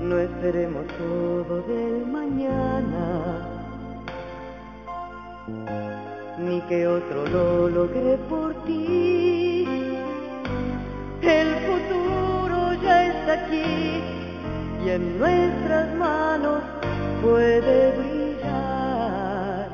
No esperemos todo del mañana, ni que otro lo logre por ti. El futuro ya está aquí y en nuestras manos puede brillar.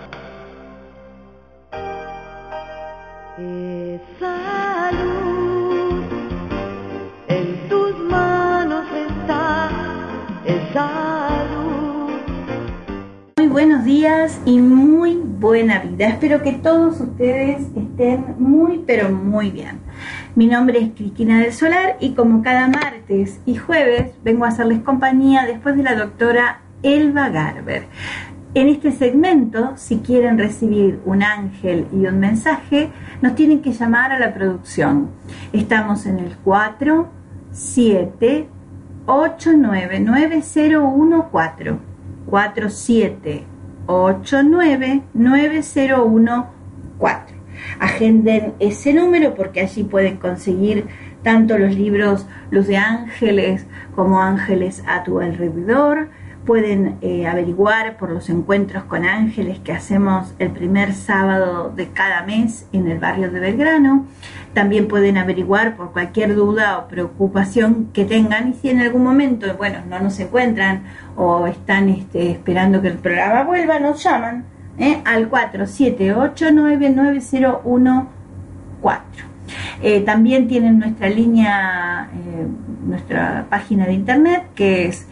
Esa luz en tus manos está, esa luz. Muy buenos días y muy buena vida. Espero que todos ustedes estén muy pero muy bien. Mi nombre es Cristina del Solar y como cada martes y jueves vengo a hacerles compañía después de la doctora Elba Garber. En este segmento, si quieren recibir un ángel y un mensaje, nos tienen que llamar a la producción. Estamos en el 47899014. 47899014. Agenden ese número porque allí pueden conseguir tanto los libros Luz de Ángeles como Ángeles a tu alrededor. Pueden averiguar por los encuentros con ángeles que hacemos el primer sábado de cada mes en el barrio de Belgrano. También pueden averiguar por cualquier duda o preocupación que tengan, y si en algún momento, no nos encuentran o están esperando que el programa vuelva, nos llaman al 47899014. También tienen nuestra línea, nuestra página de internet, que es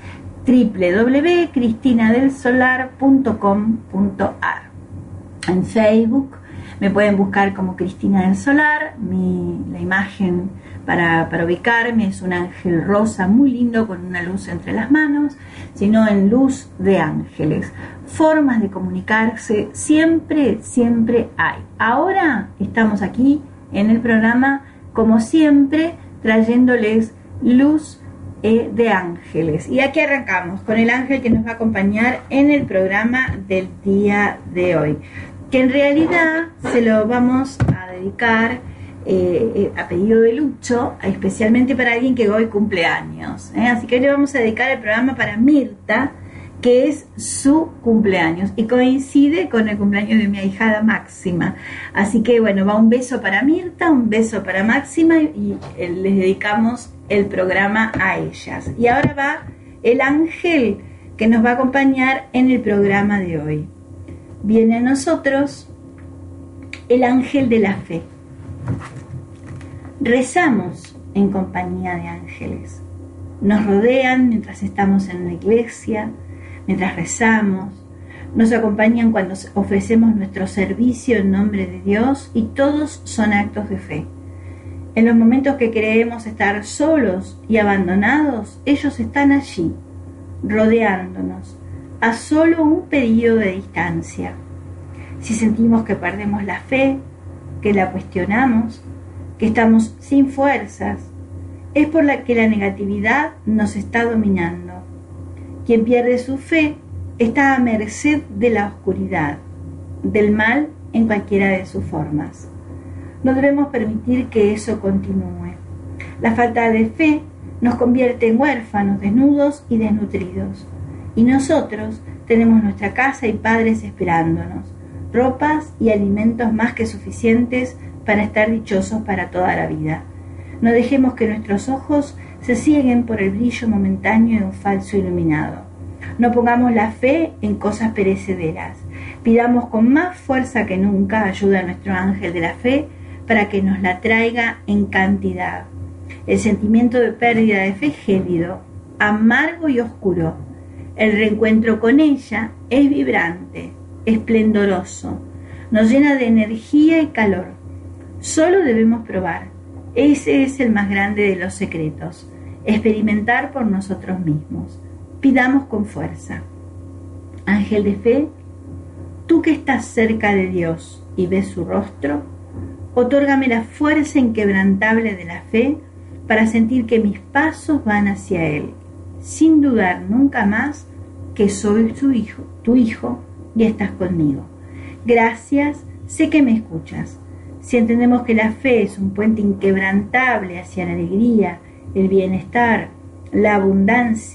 www.cristinadelsolar.com.ar. En Facebook me pueden buscar como Cristina del Solar. La imagen para ubicarme es un ángel rosa muy lindo con una luz entre las manos, sino en Luz de Ángeles. Formas de comunicarse siempre hay. Ahora estamos aquí en el programa, como siempre, trayéndoles luz de ángeles. Y aquí arrancamos con el ángel que nos va a acompañar en el programa del día de hoy, que en realidad se lo vamos a dedicar a pedido de Lucho, especialmente para alguien que hoy cumple años. Así que le vamos a dedicar el programa para Mirta, que es su cumpleaños y coincide con el cumpleaños de mi ahijada Máxima. Así que va un beso para Mirta, un beso para Máxima, y les dedicamos el programa a ellas. Y ahora va el ángel que nos va a acompañar en el programa de hoy. Viene a nosotros el ángel de la fe. Rezamos en compañía de ángeles. Nos rodean mientras estamos en la iglesia, mientras rezamos, nos acompañan cuando ofrecemos nuestro servicio en nombre de Dios, y todos son actos de fe. En los momentos que creemos estar solos y abandonados, ellos están allí, rodeándonos, a solo un pedido de distancia. Si sentimos que perdemos la fe, que la cuestionamos, que estamos sin fuerzas, es por la que la negatividad nos está dominando. Quien pierde su fe está a merced de la oscuridad, del mal en cualquiera de sus formas. No debemos permitir que eso continúe. La falta de fe nos convierte en huérfanos, desnudos y desnutridos. Y nosotros tenemos nuestra casa y padres esperándonos, ropas y alimentos más que suficientes para estar dichosos para toda la vida. No dejemos que nuestros ojos se cieguen por el brillo momentáneo de un falso iluminado. No pongamos la fe en cosas perecederas. Pidamos con más fuerza que nunca ayuda a nuestro ángel de la fe para que nos la traiga en cantidad. El sentimiento de pérdida de fe es gélido, amargo y oscuro. El reencuentro con ella es vibrante, esplendoroso, nos llena de energía y calor. Solo debemos probar. Ese es el más grande de los secretos, experimentar por nosotros mismos. Pidamos con fuerza. Ángel de fe, tú que estás cerca de Dios y ves su rostro, otórgame la fuerza inquebrantable de la fe para sentir que mis pasos van hacia Él, sin dudar nunca más que soy tu hijo, y estás conmigo. Gracias, sé que me escuchas. Si entendemos que la fe es un puente inquebrantable hacia la alegría, el bienestar, la abundancia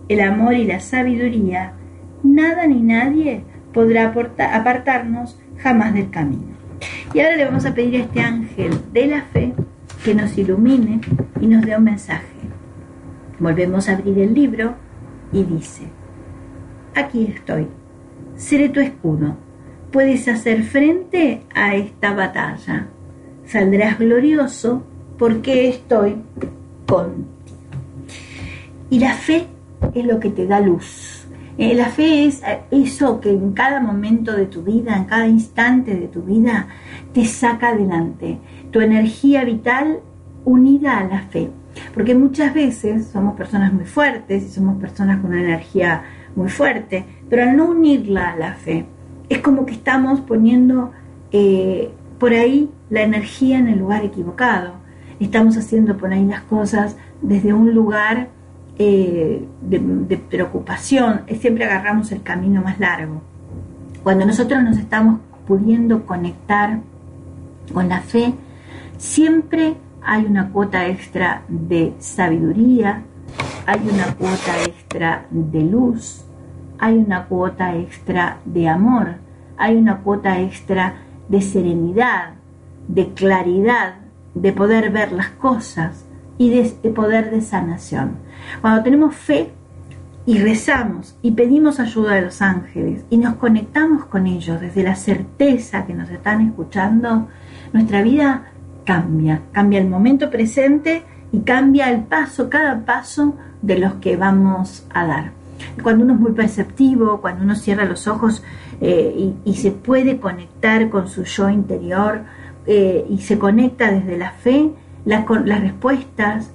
el amor y la sabiduría, nada ni nadie podrá apartarnos jamás del camino. Y ahora le vamos a pedir a este ángel de la fe que nos ilumine y nos dé un mensaje. Volvemos a abrir el libro y dice: aquí estoy, seré tu escudo, puedes hacer frente a esta batalla, saldrás glorioso porque estoy contigo. Y la fe es lo que te da luz. La fe es eso que en cada momento de tu vida, en cada instante de tu vida, te saca adelante. Tu energía vital unida a la fe. Porque muchas veces somos personas muy fuertes y somos personas con una energía muy fuerte, pero al no unirla a la fe, es como que estamos poniendo por ahí la energía en el lugar equivocado. Estamos haciendo por ahí las cosas desde un lugar de preocupación. Siempre agarramos el camino más largo. Cuando nosotros nos estamos pudiendo conectar con la fe, siempre hay una cuota extra de sabiduría, hay una cuota extra de luz, hay una cuota extra de amor, hay una cuota extra de serenidad, de claridad, de poder ver las cosas y de poder de sanación. Cuando tenemos fe y rezamos y pedimos ayuda de los ángeles y nos conectamos con ellos desde la certeza que nos están escuchando, nuestra vida cambia el momento presente y cambia el paso, cada paso de los que vamos a dar. Cuando uno es muy perceptivo, cuando uno cierra los ojos y se puede conectar con su yo interior y se conecta desde la fe, las respuestas,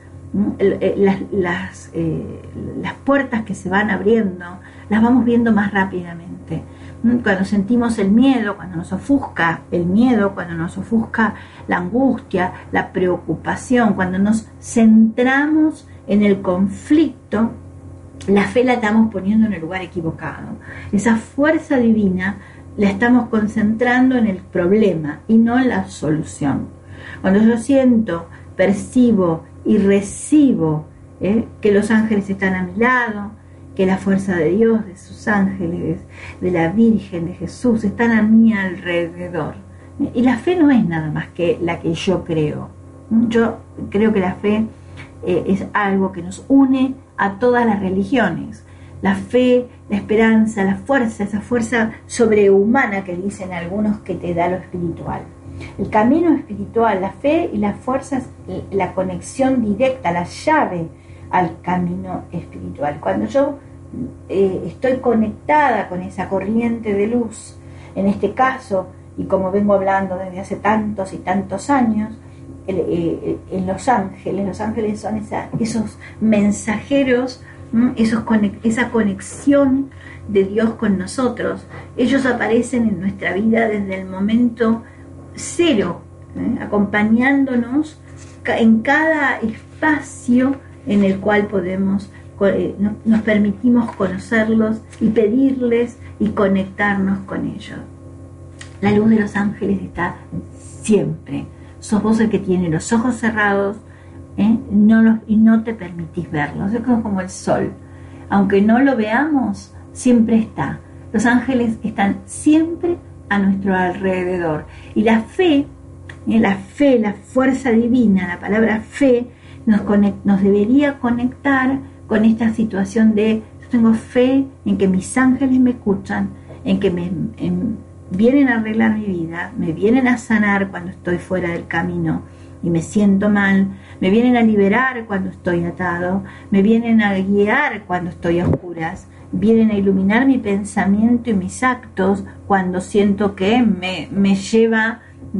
las puertas que se van abriendo, las vamos viendo más rápidamente. Cuando sentimos el miedo, cuando nos ofusca el miedo, cuando nos ofusca la angustia, la preocupación, cuando nos centramos en el conflicto, la fe la estamos poniendo en el lugar equivocado. Esa fuerza divina la estamos concentrando en el problema y no en la solución. Cuando yo siento, percibo y recibo que los ángeles están a mi lado, que la fuerza de Dios, de sus ángeles, de la Virgen, de Jesús, están a mi alrededor. Y la fe no es nada más que la que yo creo. Yo creo que la fe es algo que nos une a todas las religiones. La fe, la esperanza, la fuerza, esa fuerza sobrehumana que dicen algunos que te da lo espiritual. El camino espiritual, la fe y la fuerza es la conexión directa, la llave al camino espiritual. Cuando yo estoy conectada con esa corriente de luz, en este caso, y como vengo hablando desde hace tantos y tantos años, en los ángeles son esos mensajeros, esa conexión de Dios con nosotros. Ellos aparecen en nuestra vida desde el momento cero, acompañándonos en cada espacio en el cual nos permitimos conocerlos y pedirles y conectarnos con ellos. La luz de los ángeles está siempre. Sos vos el que tiene los ojos cerrados y no te permitís verlos. Es como el sol. Aunque no lo veamos, siempre está. Los ángeles están siempre a nuestro alrededor. Y la fe, la fuerza divina, la palabra fe, nos debería conectar con esta situación de: yo tengo fe en que mis ángeles me escuchan, en que vienen a arreglar mi vida, me vienen a sanar cuando estoy fuera del camino y me siento mal, me vienen a liberar cuando estoy atado, me vienen a guiar cuando estoy a oscuras, vienen a iluminar mi pensamiento y mis actos cuando siento que me lleva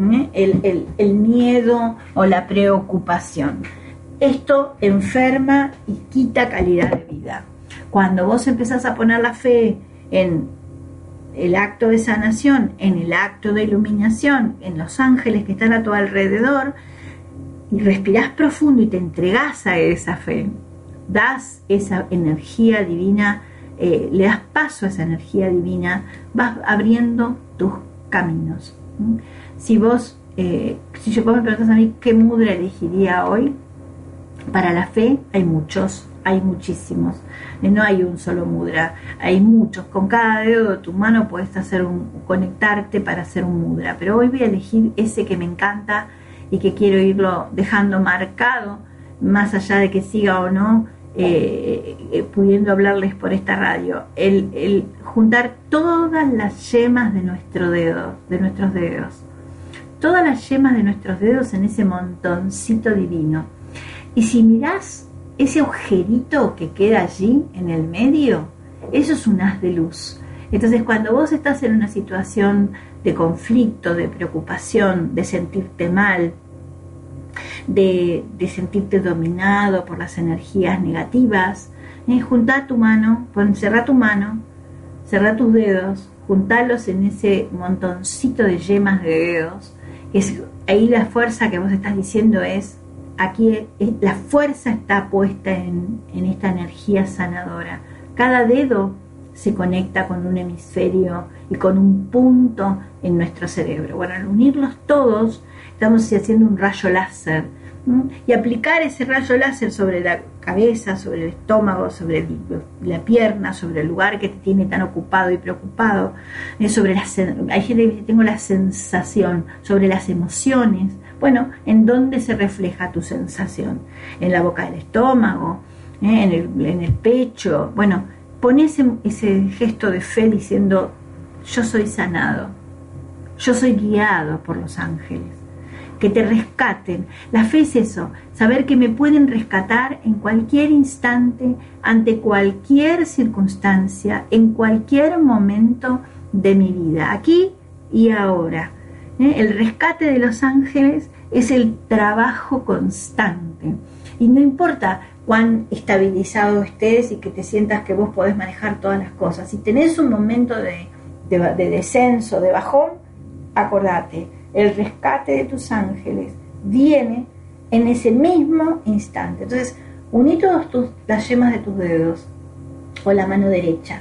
el miedo o la preocupación. Esto enferma y quita calidad de vida. Cuando vos empezás a poner la fe en el acto de sanación, en el acto de iluminación, en los ángeles que están a tu alrededor, y respirás profundo y te entregás a esa fe, das esa energía divina, le das paso a esa energía divina, vas abriendo tus caminos. Si yo me preguntas a mí qué mudra elegiría hoy, para la fe hay muchos, hay muchísimos, no hay un solo mudra, hay muchos. Con cada dedo de tu mano puedes conectarte para hacer un mudra, pero hoy voy a elegir ese que me encanta y que quiero irlo dejando marcado, más allá de que siga o no pudiendo hablarles por esta radio. El juntar todas las yemas de nuestros dedos, todas las yemas de nuestros dedos en ese montoncito divino. Y si mirás ese agujerito que queda allí en el medio, eso es un haz de luz. Entonces, cuando vos estás en una situación de conflicto, de preocupación, de sentirte mal, de sentirte dominado por las energías negativas, juntá tu mano, cerrá tu mano, cerrá tus dedos, juntalos en ese montoncito de yemas de dedos. Ahí la fuerza que vos estás diciendo es, aquí la fuerza está puesta en esta energía sanadora. Cada dedo se conecta con un hemisferio y con un punto en nuestro cerebro. Bueno, al unirlos todos, estamos haciendo un rayo láser, y aplicar ese rayo láser sobre la cabeza, sobre el estómago, sobre la pierna, sobre el lugar que te tiene tan ocupado y preocupado, hay gente que tengo la sensación, sobre las emociones. Bueno, ¿en dónde se refleja tu sensación? En la boca del estómago, en el pecho. Bueno, pon ese gesto de fe diciendo, yo soy sanado, yo soy guiado por los ángeles, que te rescaten. La fe es eso, saber que me pueden rescatar en cualquier instante, ante cualquier circunstancia, en cualquier momento de mi vida, aquí y ahora. El rescate de los ángeles es el trabajo constante. Y no importa cuán estabilizado estés y que te sientas que vos podés manejar todas las cosas. Si tenés un momento de descenso, de bajón, acordate, el rescate de tus ángeles viene en ese mismo instante. Entonces, uní todas las yemas de tus dedos con la mano derecha.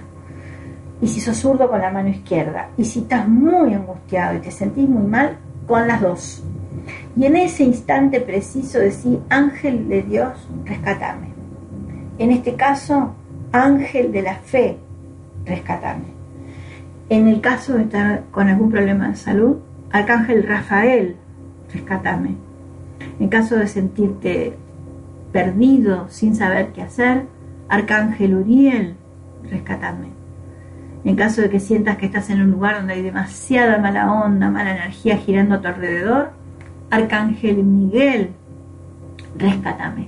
Y si sos zurdo, con la mano izquierda. Y si estás muy angustiado y te sentís muy mal, con las dos. Y en ese instante preciso decir, ángel de Dios, rescátame. En este caso, ángel de la fe, rescátame. En el caso de estar con algún problema de salud, arcángel Rafael, rescátame. En caso de sentirte perdido, sin saber qué hacer, arcángel Uriel, rescátame. En caso de que sientas que estás en un lugar donde hay demasiada mala onda, mala energía girando a tu alrededor, arcángel Miguel, rescátame.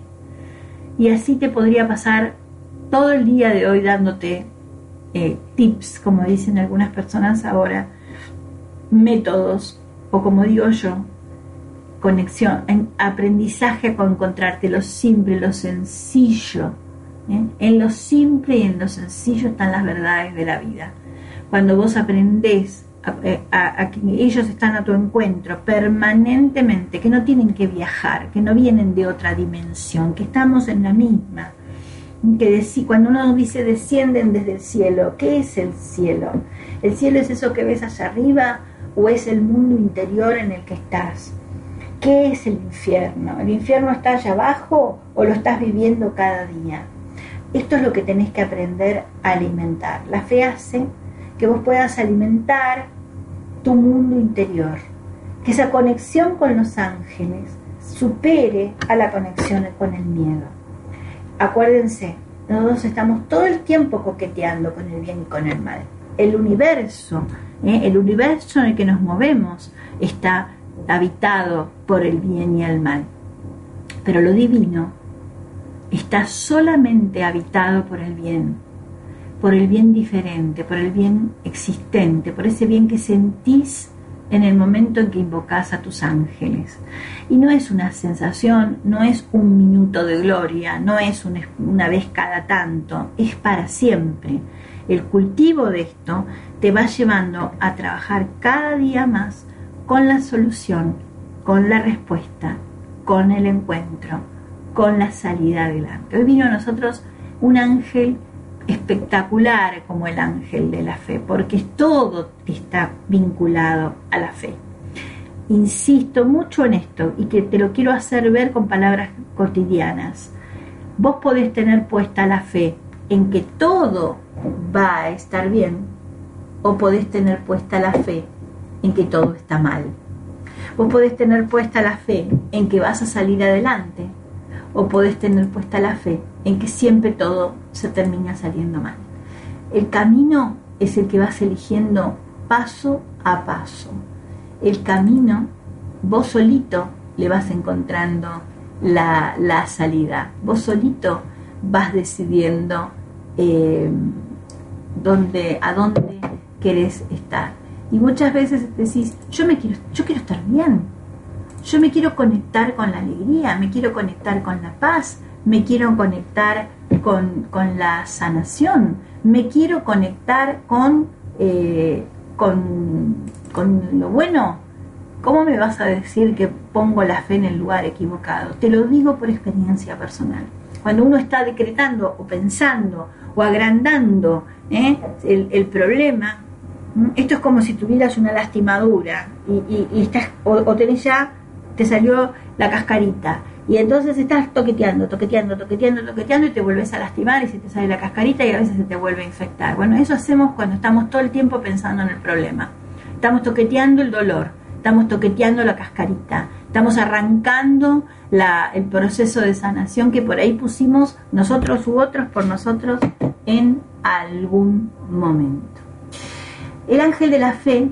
Y así te podría pasar todo el día de hoy dándote tips, como dicen algunas personas ahora, métodos, o como digo yo, conexión, aprendizaje con encontrarte lo simple, lo sencillo. En lo simple y en lo sencillo están las verdades de la vida. Cuando vos aprendés a que ellos están a tu encuentro permanentemente, que no tienen que viajar, que no vienen de otra dimensión, que estamos en la misma, que cuando uno dice descienden desde el cielo, ¿qué es el cielo? ¿El cielo es eso que ves allá arriba o es el mundo interior en el que estás? ¿Qué es el infierno? ¿El infierno está allá abajo o lo estás viviendo cada día? Esto es lo que tenés que aprender a alimentar. La fe hace que vos puedas alimentar tu mundo interior, que esa conexión con los ángeles supere a la conexión con el miedo. Acuérdense, nosotros estamos todo el tiempo coqueteando con el bien y con el mal. El universo en el que nos movemos está habitado por el bien y el mal. Pero lo divino está solamente habitado por el bien diferente, por el bien existente, por ese bien que sentís en el momento en que invocás a tus ángeles. Y no es una sensación, no es un minuto de gloria, no es una vez cada tanto, es para siempre. El cultivo de esto te va llevando a trabajar cada día más con la solución, con la respuesta, con el encuentro, con la salida adelante. Hoy vino a nosotros un ángel espectacular como el ángel de la fe, porque todo está vinculado a la fe. Insisto mucho en esto y que te lo quiero hacer ver con palabras cotidianas. Vos podés tener puesta la fe en que todo va a estar bien, o podés tener puesta la fe en que todo está mal. Vos podés tener puesta la fe en que vas a salir adelante, o podés tener puesta la fe en que siempre todo se termina saliendo mal. El camino es el que vas eligiendo paso a paso. El camino, vos solito le vas encontrando la salida. Vos solito vas decidiendo a dónde querés estar. Y muchas veces decís, yo quiero estar bien, yo me quiero conectar con la alegría, me quiero conectar con la paz, me quiero conectar con la sanación, me quiero conectar con lo bueno. ¿Cómo me vas a decir que pongo la fe en el lugar equivocado? Te lo digo por experiencia personal. Cuando uno está decretando o pensando o agrandando el problema, esto es como si tuvieras una lastimadura y estás, o tenés ya, te salió la cascarita, y entonces estás toqueteando y te vuelves a lastimar y se te sale la cascarita y a veces se te vuelve a infectar. Bueno, eso hacemos cuando estamos todo el tiempo pensando en el problema. Estamos toqueteando el dolor, estamos toqueteando la cascarita, estamos arrancando el proceso de sanación que por ahí pusimos nosotros u otros por nosotros en algún momento. El ángel de la fe,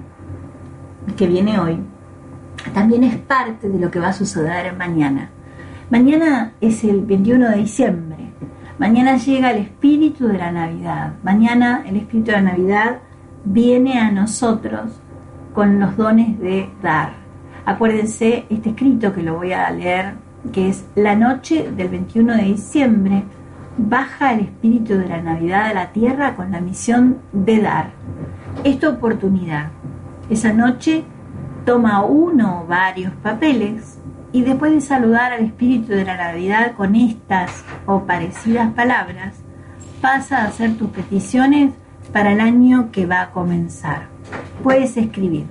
que viene hoy, también es parte de lo que va a suceder mañana. Mañana es el 21 de diciembre. Mañana llega el espíritu de la Navidad. Mañana el espíritu de la Navidad viene a nosotros con los dones de dar. Acuérdense este escrito que lo voy a leer, que es: la noche del 21 de diciembre baja el espíritu de la Navidad a la tierra con la misión de dar. Esta oportunidad, esa noche, toma uno o varios papeles y después de saludar al espíritu de la Navidad con estas o parecidas palabras, pasa a hacer tus peticiones para el año que va a comenzar. Puedes escribir: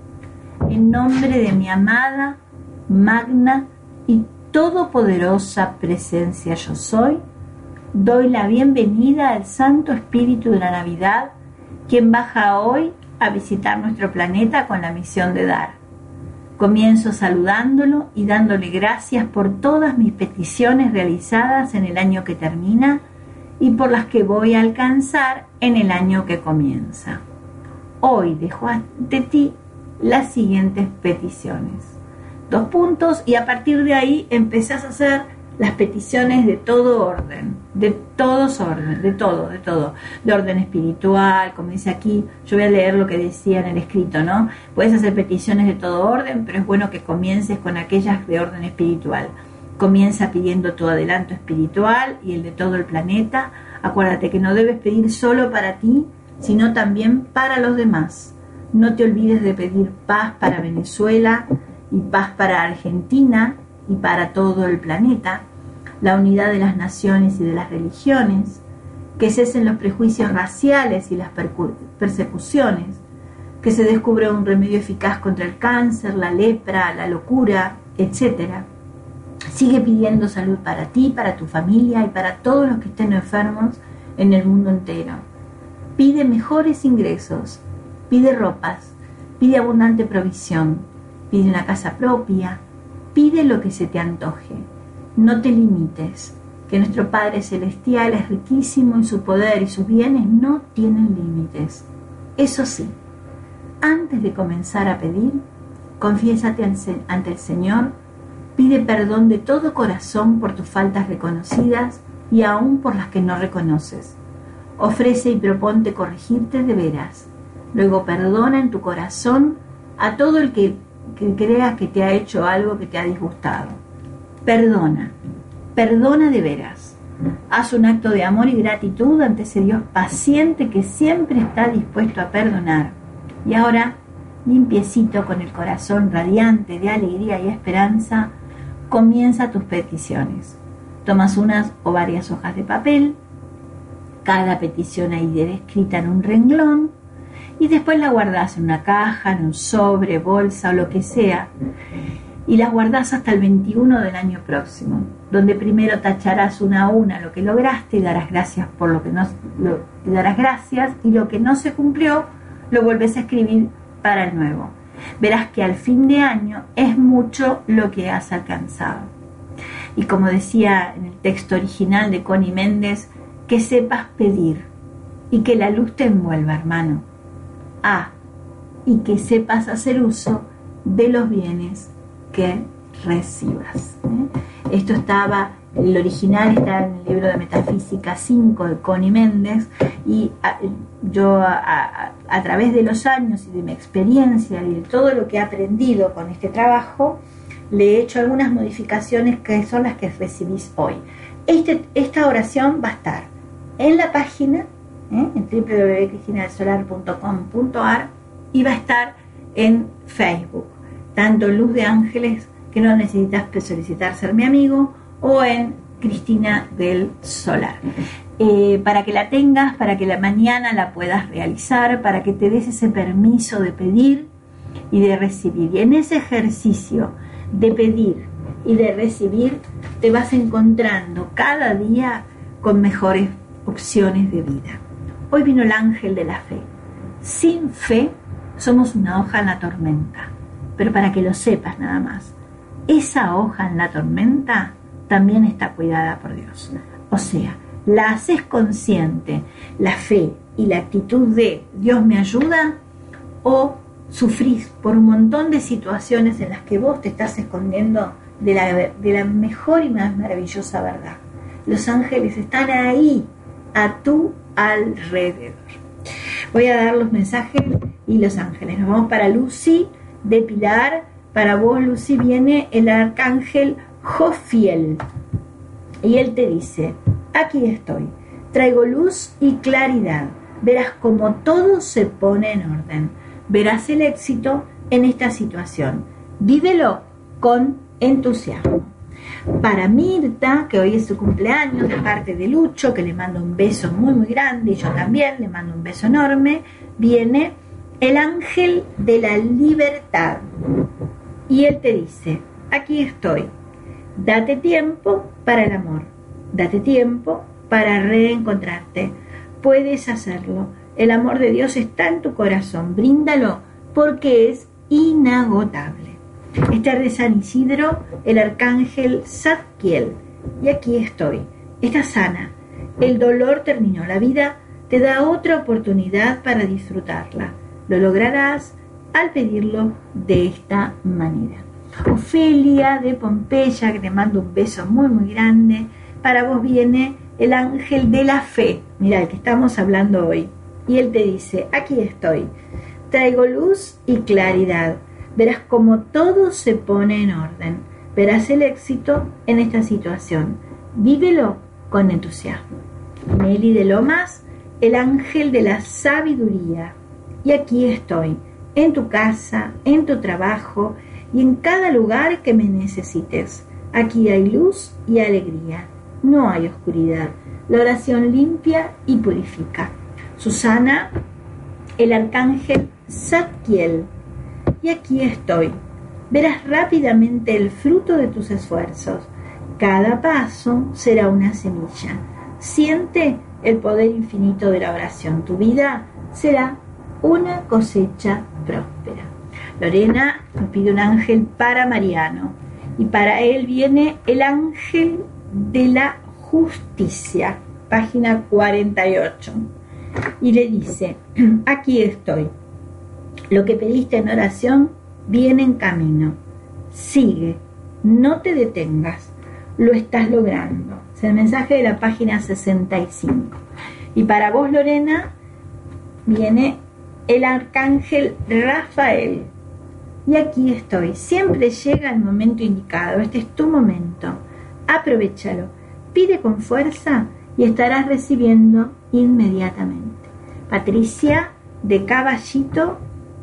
en nombre de mi amada, magna y todopoderosa presencia yo soy, doy la bienvenida al Santo Espíritu de la Navidad, quien baja hoy a visitar nuestro planeta con la misión de dar. Comienzo saludándolo y dándole gracias por todas mis peticiones realizadas en el año que termina y por las que voy a alcanzar en el año que comienza. Hoy dejo ante ti las siguientes peticiones. 2 puntos, y a partir de ahí empezás a hacer las peticiones de todo orden, de todos orden, de todo, de orden espiritual, como dice aquí. Yo voy a leer lo que decía en el escrito, ¿no? Puedes hacer peticiones de todo orden, pero es bueno que comiences con aquellas de orden espiritual. Comienza pidiendo tu adelanto espiritual y el de todo el planeta. Acuérdate que no debes pedir solo para ti, sino también para los demás. No te olvides de pedir paz para Venezuela y paz para Argentina y para todo el planeta, la unidad de las naciones y de las religiones, que cesen los prejuicios raciales y las persecuciones, que se descubra un remedio eficaz contra el cáncer, la lepra, la locura, etc. Sigue pidiendo salud para ti, para tu familia y para todos los que estén enfermos en el mundo entero. Pide mejores ingresos, pide ropas, pide abundante provisión, pide una casa propia, pide lo que se te antoje. No te limites, que nuestro Padre Celestial es riquísimo y su poder y sus bienes no tienen límites. Eso sí, antes de comenzar a pedir, confiésate ante el Señor, pide perdón de todo corazón por tus faltas reconocidas y aún por las que no reconoces. Ofrece y proponte corregirte de veras. Luego perdona en tu corazón a todo el que creas que te ha hecho algo que te ha disgustado. Perdona de veras. Haz un acto de amor y gratitud ante ese Dios paciente que siempre está dispuesto a perdonar. Y ahora, limpiecito, con el corazón radiante de alegría y esperanza, comienza tus peticiones. Tomas unas o varias hojas de papel, cada petición ahí escrita en un renglón, y después la guardas en una caja, en un sobre, bolsa o lo que sea. y las guardás hasta el 21 del año próximo, donde primero tacharás una a una lo que lograste y darás gracias por lo que no, darás gracias, y lo que no se cumplió lo volvés a escribir para el nuevo. Verás que al fin de año es mucho lo que has alcanzado. Y como decía en el texto original de Connie Méndez, que sepas pedir y que la luz te envuelva, hermano. Y que sepas hacer uso de los bienes que recibas. Esto estaba, el original está en el libro de Metafísica 5 de Connie Méndez, y yo a través de los años y de mi experiencia y de todo lo que he aprendido con este trabajo, le he hecho algunas modificaciones que son las que recibís hoy. Esta oración va a estar en la página, en www.cristinalsolar.com.ar, y va a estar en Facebook, tanto Luz de Ángeles, que no necesitas solicitar ser mi amigo, o en Cristina del Solar. Para que la tengas, para que la mañana la puedas realizar, para que te des ese permiso de pedir y de recibir. Y en ese ejercicio de pedir y de recibir, te vas encontrando cada día con mejores opciones de vida. Hoy vino el ángel de la fe. Sin fe somos una hoja en la tormenta, pero para que lo sepas nada más, esa hoja en la tormenta también está cuidada por Dios. O sea, la haces consciente, la fe y la actitud de Dios me ayuda, o sufrís por un montón de situaciones en las que vos te estás escondiendo de la mejor y más maravillosa verdad. Los ángeles están ahí, a tu alrededor. Voy a dar los mensajes y los ángeles. Nos vamos para Lucy de Pilar. Para vos, Lucy, viene el arcángel Jofiel, y él te dice: aquí estoy, traigo luz y claridad, verás cómo todo se pone en orden, verás el éxito en esta situación, vívelo con entusiasmo. Para Mirta, que hoy es su cumpleaños, de parte de Lucho, que le mando un beso muy muy grande, y yo también le mando un beso enorme, viene el ángel de la libertad, y él te dice: aquí estoy, date tiempo para el amor, date tiempo para reencontrarte, puedes hacerlo, el amor de Dios está en tu corazón, bríndalo porque es inagotable. Este es de San Isidro, el arcángel Zadkiel, y aquí estoy, estás sana, el dolor terminó, la vida te da otra oportunidad para disfrutarla, lo lograrás al pedirlo de esta manera. Ofelia de Pompeya, que te mando un beso muy muy grande, para vos viene el ángel de la fe, mira, el que estamos hablando hoy, y él te dice: aquí estoy, traigo luz y claridad, verás cómo todo se pone en orden, verás el éxito en esta situación, vívelo con entusiasmo. Meli de Lomas, el ángel de la sabiduría, y aquí estoy, en tu casa, en tu trabajo y en cada lugar que me necesites. Aquí hay luz y alegría, no hay oscuridad. La oración limpia y purifica. Susana, el arcángel Zadkiel, y aquí estoy. Verás rápidamente el fruto de tus esfuerzos. Cada paso será una semilla. Siente el poder infinito de la oración. Tu vida será una cosecha próspera. Lorena nos pide un ángel para Mariano, y para él viene el ángel de la justicia, página 48, y le dice: aquí estoy, lo que pediste en oración viene en camino, sigue, no te detengas, lo estás logrando. Es el mensaje de la página 65. Y para vos, Lorena, viene el arcángel Rafael, y aquí estoy, siempre llega el momento indicado, este es tu momento, aprovéchalo, pide con fuerza y estarás recibiendo inmediatamente. Patricia de Caballito,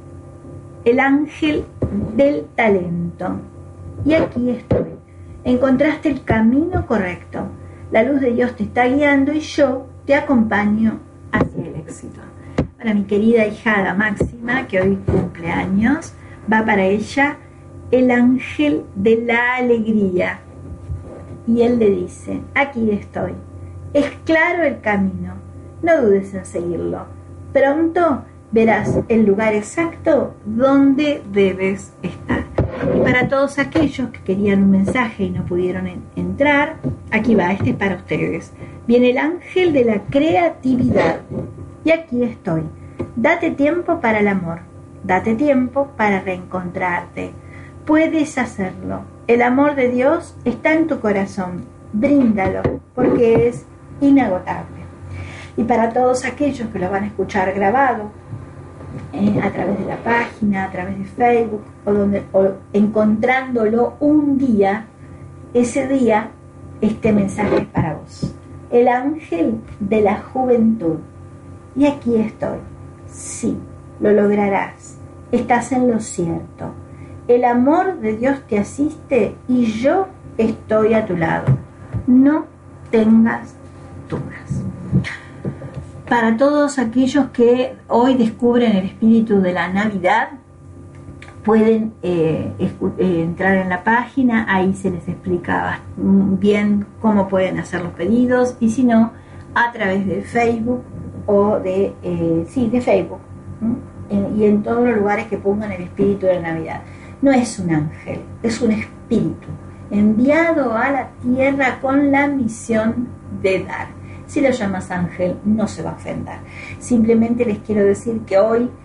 el ángel del talento, y aquí estoy, encontraste el camino correcto, la luz de Dios te está guiando y yo te acompaño hacia el éxito. Para mi querida hijada Máxima, que hoy cumple años, va para ella el ángel de la alegría. Y él le dice: aquí estoy, es claro el camino, no dudes en seguirlo. Pronto verás el lugar exacto donde debes estar. Y para todos aquellos que querían un mensaje y no pudieron entrar, aquí va, este es para ustedes. Viene el ángel de la creatividad. Y aquí estoy. Date tiempo para el amor. Date tiempo para reencontrarte. Puedes hacerlo. El amor de Dios está en tu corazón. Bríndalo, porque es inagotable. Y para todos aquellos que lo van a escuchar grabado, a través de la página, a través de Facebook, o encontrándolo un día, ese día, este mensaje es para vos. El ángel de la juventud. Y aquí estoy. Sí, lo lograrás. Estás en lo cierto. El amor de Dios te asiste y yo estoy a tu lado. No tengas dudas. Para todos aquellos que hoy descubren el espíritu de la Navidad, pueden entrar en la página, ahí se les explica bien cómo pueden hacer los pedidos, y si no, a través de Facebook o de Facebook, y en todos los lugares que pongan el espíritu de la Navidad. No es un ángel, es un espíritu enviado a la tierra con la misión de dar. Si lo llamas ángel, no se va a ofender. Simplemente les quiero decir que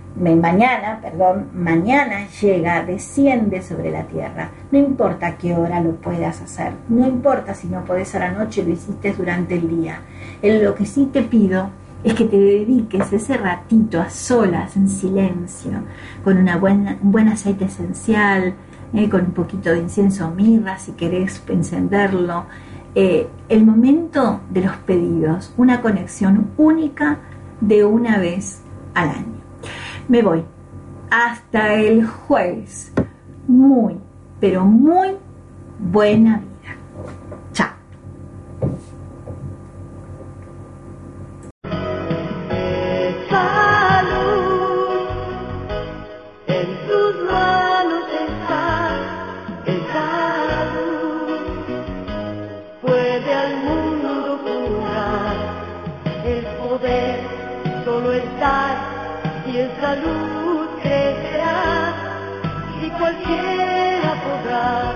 mañana llega, desciende sobre la tierra. No importa a qué hora lo puedas hacer, no importa si no podés a la noche, lo hiciste durante el día. Lo que sí te pido es que te dediques ese ratito a solas, en silencio, con un buen aceite esencial, con un poquito de incienso o mirra, si querés encenderlo. El momento de los pedidos, una conexión única de una vez al año. Me voy hasta el jueves. Muy, pero muy buena vida. Chao. Salud, en tus manos está esa luz. Puede al mundo curar, el poder solo está, y esa luz crecerá, y cualquiera podrá.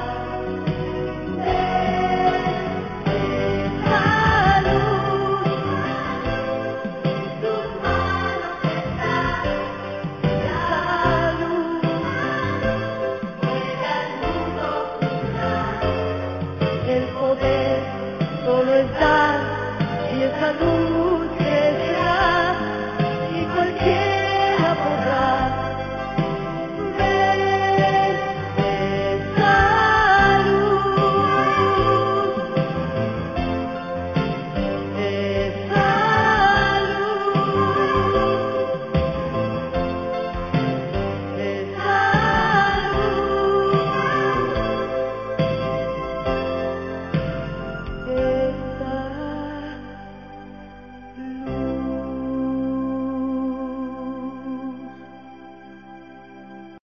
Esa luz, en tus manos está, esa luz, puede al mundo curar, el poder solo está, y esa luz